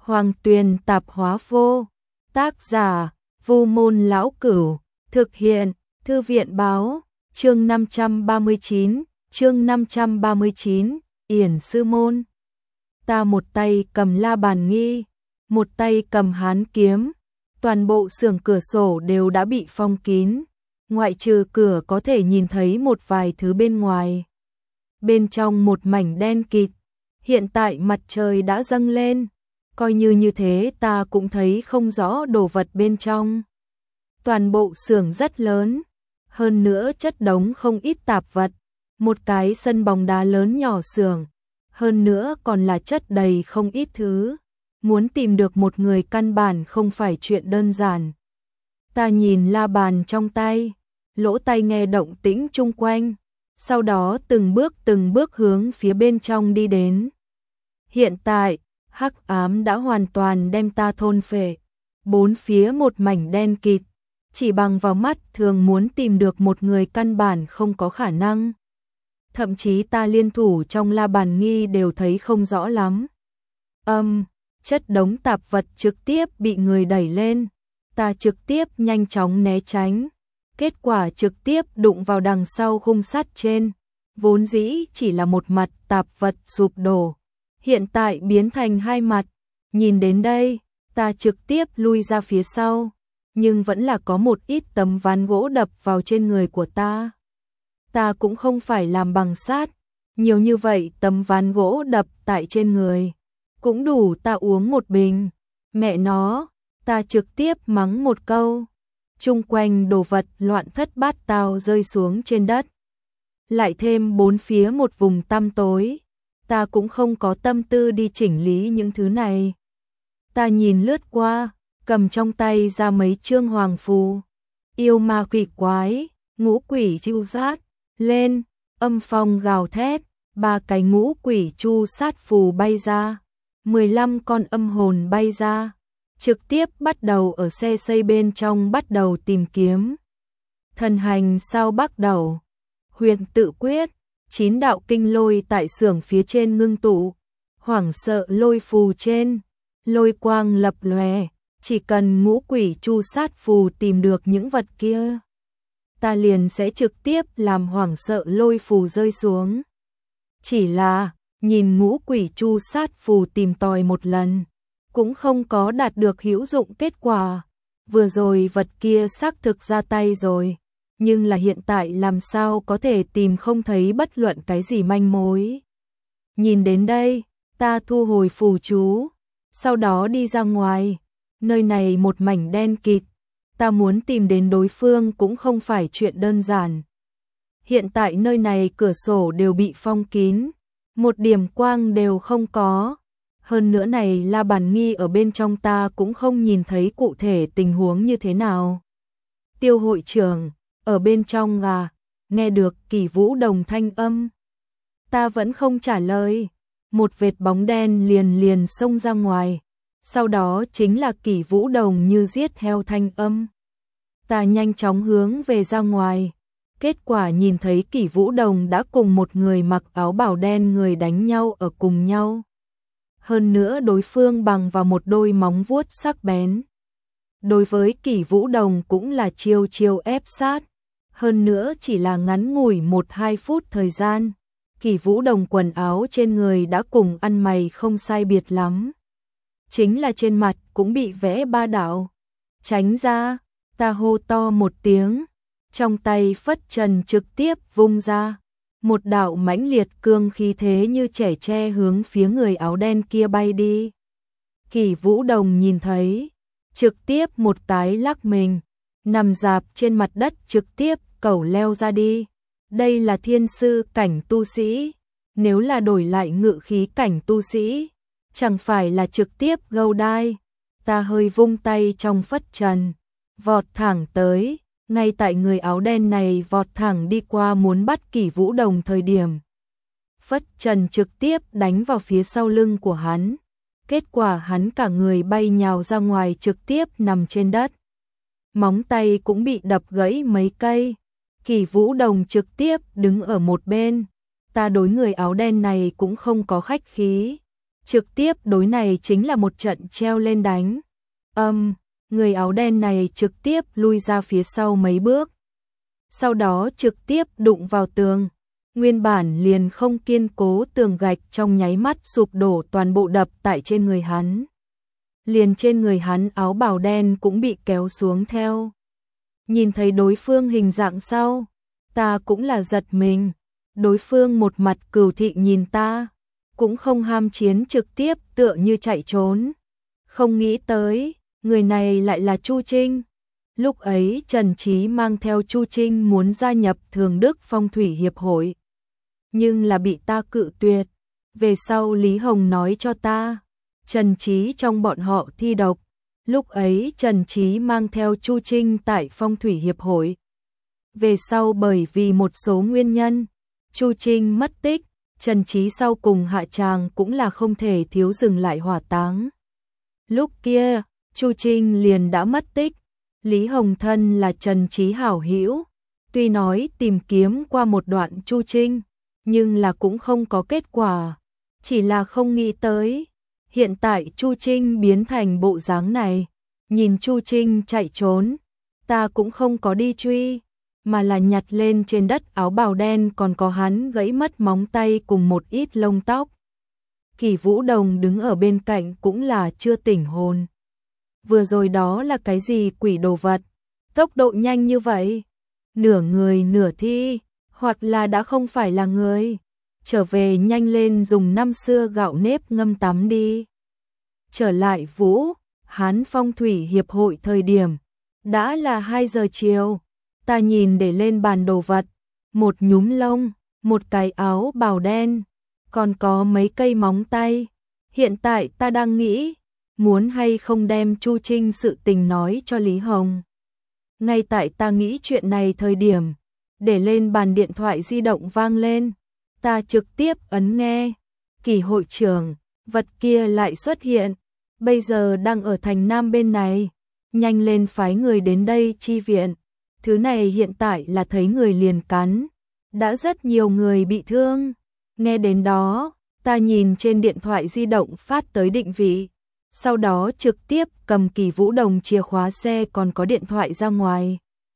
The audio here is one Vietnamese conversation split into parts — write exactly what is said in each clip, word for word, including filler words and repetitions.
Hoàng Tuyền Tạp Hóa Vô. Tác giả: Vu Môn Lão Cửu. Thực hiện: Thư viện Báo. Chương năm trăm ba mươi chín. Chương năm trăm ba mươi chín. Yển sư môn. Ta một tay cầm la bàn nghi, một tay cầm hán kiếm. Toàn bộ xưởng cửa sổ đều đã bị phong kín, ngoại trừ cửa có thể nhìn thấy một vài thứ bên ngoài. Bên trong một mảnh đen kịt. Hiện tại mặt trời đã dâng lên, coi như như thế ta cũng thấy không rõ đồ vật bên trong. Toàn bộ xưởng rất lớn, hơn nữa chất đống không ít tạp vật, một cái sân bóng đá lớn nhỏ xưởng, hơn nữa còn là chất đầy không ít thứ. Muốn tìm được một người căn bản không phải chuyện đơn giản. Ta nhìn la bàn trong tay, lỗ tai nghe động tĩnh chung quanh, sau đó từng bước từng bước hướng phía bên trong đi đến. Hiện tại, hắc ám đã hoàn toàn đem ta thôn phệ, bốn phía một mảnh đen kịt, chỉ bằng vào mắt thường muốn tìm được một người căn bản không có khả năng. Thậm chí ta liên thủ trong la bàn nghi đều thấy không rõ lắm. Âm, chất đống tạp vật trực tiếp bị người đẩy lên, ta trực tiếp nhanh chóng né tránh, kết quả trực tiếp đụng vào đằng sau khung sắt trên, vốn dĩ chỉ là một mặt tạp vật sụp đổ, hiện tại biến thành hai mặt. Nhìn đến đây, ta trực tiếp lui ra phía sau, nhưng vẫn là có một ít tấm ván gỗ đập vào trên người của ta. Ta cũng không phải làm bằng sắt, nhiều như vậy tấm ván gỗ đập tại trên người, cũng đủ ta uống một bình. Mẹ nó, ta trực tiếp mắng một câu. Chung quanh đồ vật loạn thất bát tao rơi xuống trên đất. Lại thêm bốn phía một vùng tăm tối, ta cũng không có tâm tư đi chỉnh lý những thứ này. Ta nhìn lướt qua, cầm trong tay ra mấy chương hoàng phù. Yêu ma quỷ quái, ngũ quỷ chu sát, lên, âm phong gào thét, ba cái ngũ quỷ chu sát phù bay ra, mười lăm con âm hồn bay ra, trực tiếp bắt đầu ở xe xây bên trong bắt đầu tìm kiếm. Thần hành sao bắt đầu, huyền tự quyết, chín đạo kinh lôi tại xưởng phía trên ngưng tụ, hoảng sợ lôi phù trên, lôi quang lập lòe, chỉ cần ngũ quỷ chu sát phù tìm được những vật kia, ta liền sẽ trực tiếp làm hoảng sợ lôi phù rơi xuống. Chỉ là, nhìn ngũ quỷ chu sát phù tìm tòi một lần, cũng không có đạt được hữu dụng kết quả. Vừa rồi vật kia xác thực ra tay rồi, nhưng là hiện tại làm sao có thể tìm không thấy bất luận cái gì manh mối. Nhìn đến đây, ta thu hồi phù chú, sau đó đi ra ngoài. Nơi này một mảnh đen kịt, ta muốn tìm đến đối phương cũng không phải chuyện đơn giản. Hiện tại nơi này cửa sổ đều bị phong kín, một điểm quang đều không có. Hơn nữa này la bàn nghi ở bên trong ta cũng không nhìn thấy cụ thể tình huống như thế nào. Tiêu hội trưởng, ở bên trong à, nghe được Kỷ Vũ Đồng thanh âm. Ta vẫn không trả lời, một vệt bóng đen liền liền xông ra ngoài, sau đó chính là Kỷ Vũ Đồng như giết heo thanh âm. Ta nhanh chóng hướng về ra ngoài, kết quả nhìn thấy Kỷ Vũ Đồng đã cùng một người mặc áo bào đen người đánh nhau ở cùng nhau. Hơn nữa đối phương bằng vào một đôi móng vuốt sắc bén. Đối với Kỷ Vũ Đồng cũng là chiêu chiêu ép sát. Hơn nữa chỉ là ngắn ngủi một hai phút thời gian, Kỷ Vũ Đồng quần áo trên người đã cùng ăn mày không sai biệt lắm. Chính là trên mặt cũng bị vẽ ba đạo. Tránh ra, ta hô to một tiếng, trong tay phất trần trực tiếp vung ra. Một đạo mãnh liệt cương khí thế như trẻ tre hướng phía người áo đen kia bay đi. Kỷ Vũ Đồng nhìn thấy, trực tiếp một cái lắc mình, nằm dạp trên mặt đất trực tiếp cẩu leo ra đi. Đây là thiên sư cảnh tu sĩ, nếu là đổi lại ngự khí cảnh tu sĩ, chẳng phải là trực tiếp gâu đai. Ta hơi vung tay trong phất trần, vọt thẳng tới. Ngay tại người áo đen này vọt thẳng đi qua muốn bắt Kỷ Vũ Đồng thời điểm, phất trần trực tiếp đánh vào phía sau lưng của hắn. Kết quả hắn cả người bay nhào ra ngoài trực tiếp nằm trên đất. Móng tay cũng bị đập gãy mấy cây. Kỷ Vũ Đồng trực tiếp đứng ở một bên. Ta đối người áo đen này cũng không có khách khí, trực tiếp đối này chính là một trận treo lên đánh. Âm, người áo đen này trực tiếp lui ra phía sau mấy bước. Sau đó trực tiếp đụng vào tường. Nguyên bản liền không kiên cố tường gạch trong nháy mắt sụp đổ toàn bộ đập tại trên người hắn. Liền trên người hắn áo bào đen cũng bị kéo xuống theo. Nhìn thấy đối phương hình dạng sau, ta cũng là giật mình. Đối phương một mặt cừu thị nhìn ta, cũng không ham chiến trực tiếp tựa như chạy trốn. Không nghĩ tới, người này lại là Chu Trinh. Lúc ấy Trần Chí mang theo Chu Trinh muốn gia nhập Thường Đức Phong Thủy Hiệp hội. Nhưng là bị ta cự tuyệt. Về sau Lý Hồng nói cho ta, Trần Chí trong bọn họ thi độc. Lúc ấy Trần Chí mang theo Chu Trinh tại Phong Thủy Hiệp hội. Về sau bởi vì một số nguyên nhân, Chu Trinh mất tích, Trần Chí sau cùng hạ tràng cũng là không thể thiếu dừng lại hỏa táng. Lúc kia, Chu Trinh liền đã mất tích. Lý Hồng thân là Trần Chí hảo hữu, tuy nói tìm kiếm qua một đoạn Chu Trinh, nhưng là cũng không có kết quả, chỉ là không nghĩ tới. Hiện tại Chu Trinh biến thành bộ dáng này, nhìn Chu Trinh chạy trốn, ta cũng không có đi truy, mà là nhặt lên trên đất áo bào đen còn có hắn gãy mất móng tay cùng một ít lông tóc. Kỳ Vũ Đồng đứng ở bên cạnh cũng là chưa tỉnh hồn. Vừa rồi đó là cái gì quỷ đồ vật, tốc độ nhanh như vậy, nửa người nửa thi, hoặc là đã không phải là người. Trở về nhanh lên dùng năm xưa gạo nếp ngâm tắm đi. Trở lại Vũ, Hán Phong Thủy Hiệp hội thời điểm, đã là hai giờ chiều, ta nhìn để lên bàn đồ vật, một nhúm lông, một cái áo bào đen, còn có mấy cây móng tay. Hiện tại ta đang nghĩ, muốn hay không đem Chu Trinh sự tình nói cho Lý Hồng. Ngay tại ta nghĩ chuyện này thời điểm, để lên bàn điện thoại di động vang lên. Ta trực tiếp ấn nghe. Kỳ hội trưởng, vật kia lại xuất hiện, bây giờ đang ở thành Nam bên này, nhanh lên phái người đến đây chi viện. Thứ này hiện tại là thấy người liền cắn, đã rất nhiều người bị thương. Nghe đến đó, ta nhìn trên điện thoại di động phát tới định vị, sau đó trực tiếp cầm Kỳ Vũ Đồng chìa khóa xe còn có điện thoại ra ngoài.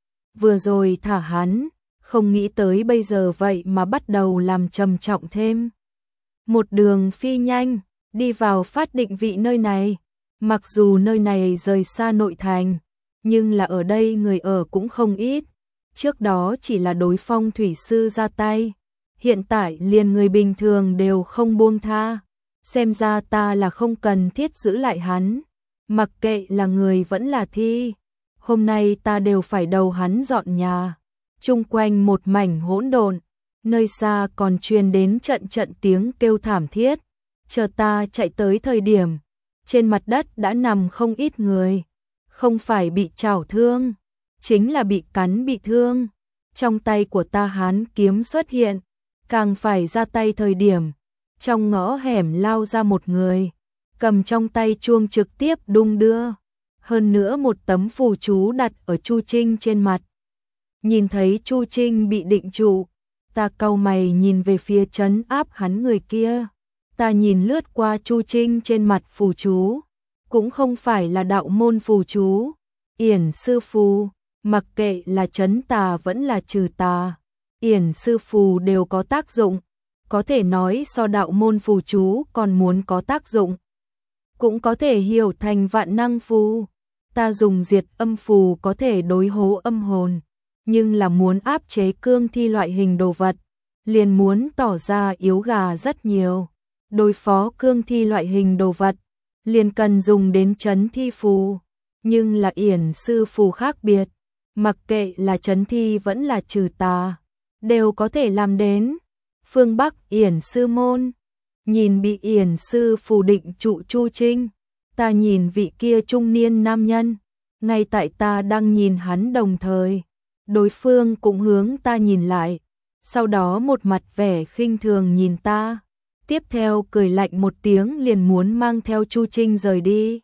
Vừa rồi thả hắn, không nghĩ tới bây giờ vậy mà bắt đầu làm trầm trọng thêm. Một đường phi nhanh, đi vào phát định vị nơi này. Mặc dù nơi này rời xa nội thành, nhưng là ở đây người ở cũng không ít. Trước đó chỉ là đối phong thủy sư ra tay, hiện tại liền người bình thường đều không buông tha. Xem ra ta là không cần thiết giữ lại hắn, mặc kệ là người vẫn là thi. Hôm nay ta đều phải đầu hắn dọn nhà. Chung quanh một mảnh hỗn độn, nơi xa còn truyền đến trận trận tiếng kêu thảm thiết. Chờ ta chạy tới thời điểm, trên mặt đất đã nằm không ít người, không phải bị chảo thương, chính là bị cắn bị thương. Trong tay của ta hán kiếm xuất hiện, càng phải ra tay thời điểm, trong ngõ hẻm lao ra một người, cầm trong tay chuông trực tiếp đung đưa, hơn nữa một tấm phù chú đặt ở Chu Trinh trên mặt. Nhìn thấy Chu Trinh bị định trụ, ta cau mày nhìn về phía trấn áp hắn người kia. Ta nhìn lướt qua Chu Trinh trên mặt phù chú, cũng không phải là đạo môn phù chú, yển sư phù, mặc kệ là trấn tà vẫn là trừ tà, yển sư phù đều có tác dụng, có thể nói so đạo môn phù chú còn muốn có tác dụng. Cũng có thể hiểu thành vạn năng phù, ta dùng diệt âm phù có thể đối hố âm hồn, nhưng là muốn áp chế cương thi loại hình đồ vật, liền muốn tỏ ra yếu gà rất nhiều. Đối phó cương thi loại hình đồ vật, liền cần dùng đến trấn thi phù, nhưng là yển sư phù khác biệt, mặc kệ là trấn thi vẫn là trừ tà, đều có thể làm đến. Phương Bắc yển sư môn, nhìn bị yển sư phù định trụ Chu Trinh, ta nhìn vị kia trung niên nam nhân, ngay tại ta đang nhìn hắn đồng thời, đối phương cũng hướng ta nhìn lại, sau đó một mặt vẻ khinh thường nhìn ta. Tiếp theo cười lạnh một tiếng liền muốn mang theo Chu Trinh rời đi.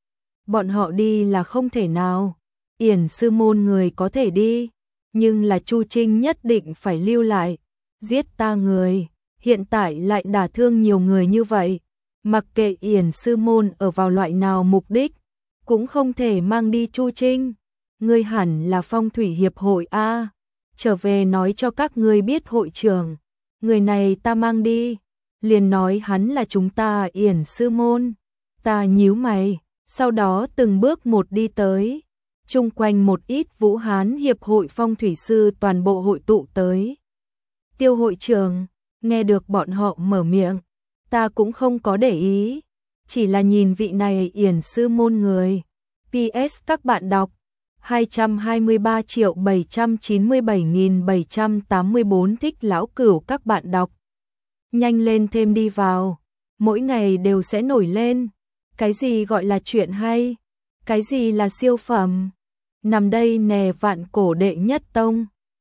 Bọn họ đi là không thể nào, yển sư môn người có thể đi, nhưng là Chu Trinh nhất định phải lưu lại, giết ta người, hiện tại lại đả thương nhiều người như vậy, Mặc kệ Yển sư môn ở vào loại nào mục đích, cũng không thể mang đi Chu Trinh. Ngươi hẳn là phong thủy hiệp hội a, trở về nói cho các ngươi biết hội trưởng, người này ta mang đi, liền nói hắn là chúng ta Yển sư môn. Ta nhíu mày, sau đó từng bước một đi tới, chung quanh một ít Vũ Hán hiệp hội phong thủy sư toàn bộ hội tụ tới. Tiêu hội trưởng, nghe được bọn họ mở miệng, ta cũng không có để ý, chỉ là nhìn vị này Yển sư môn người. pê ét các bạn đọc hai trăm hai mươi ba triệu bảy trăm chín mươi bảy nghìn bảy trăm tám mươi bốn thích lão cửu các bạn đọc. Nhanh lên thêm đi vào, mỗi ngày đều sẽ nổi lên. Cái gì gọi là chuyện hay? Cái gì là siêu phẩm? Nằm đây nè vạn cổ đệ nhất tông.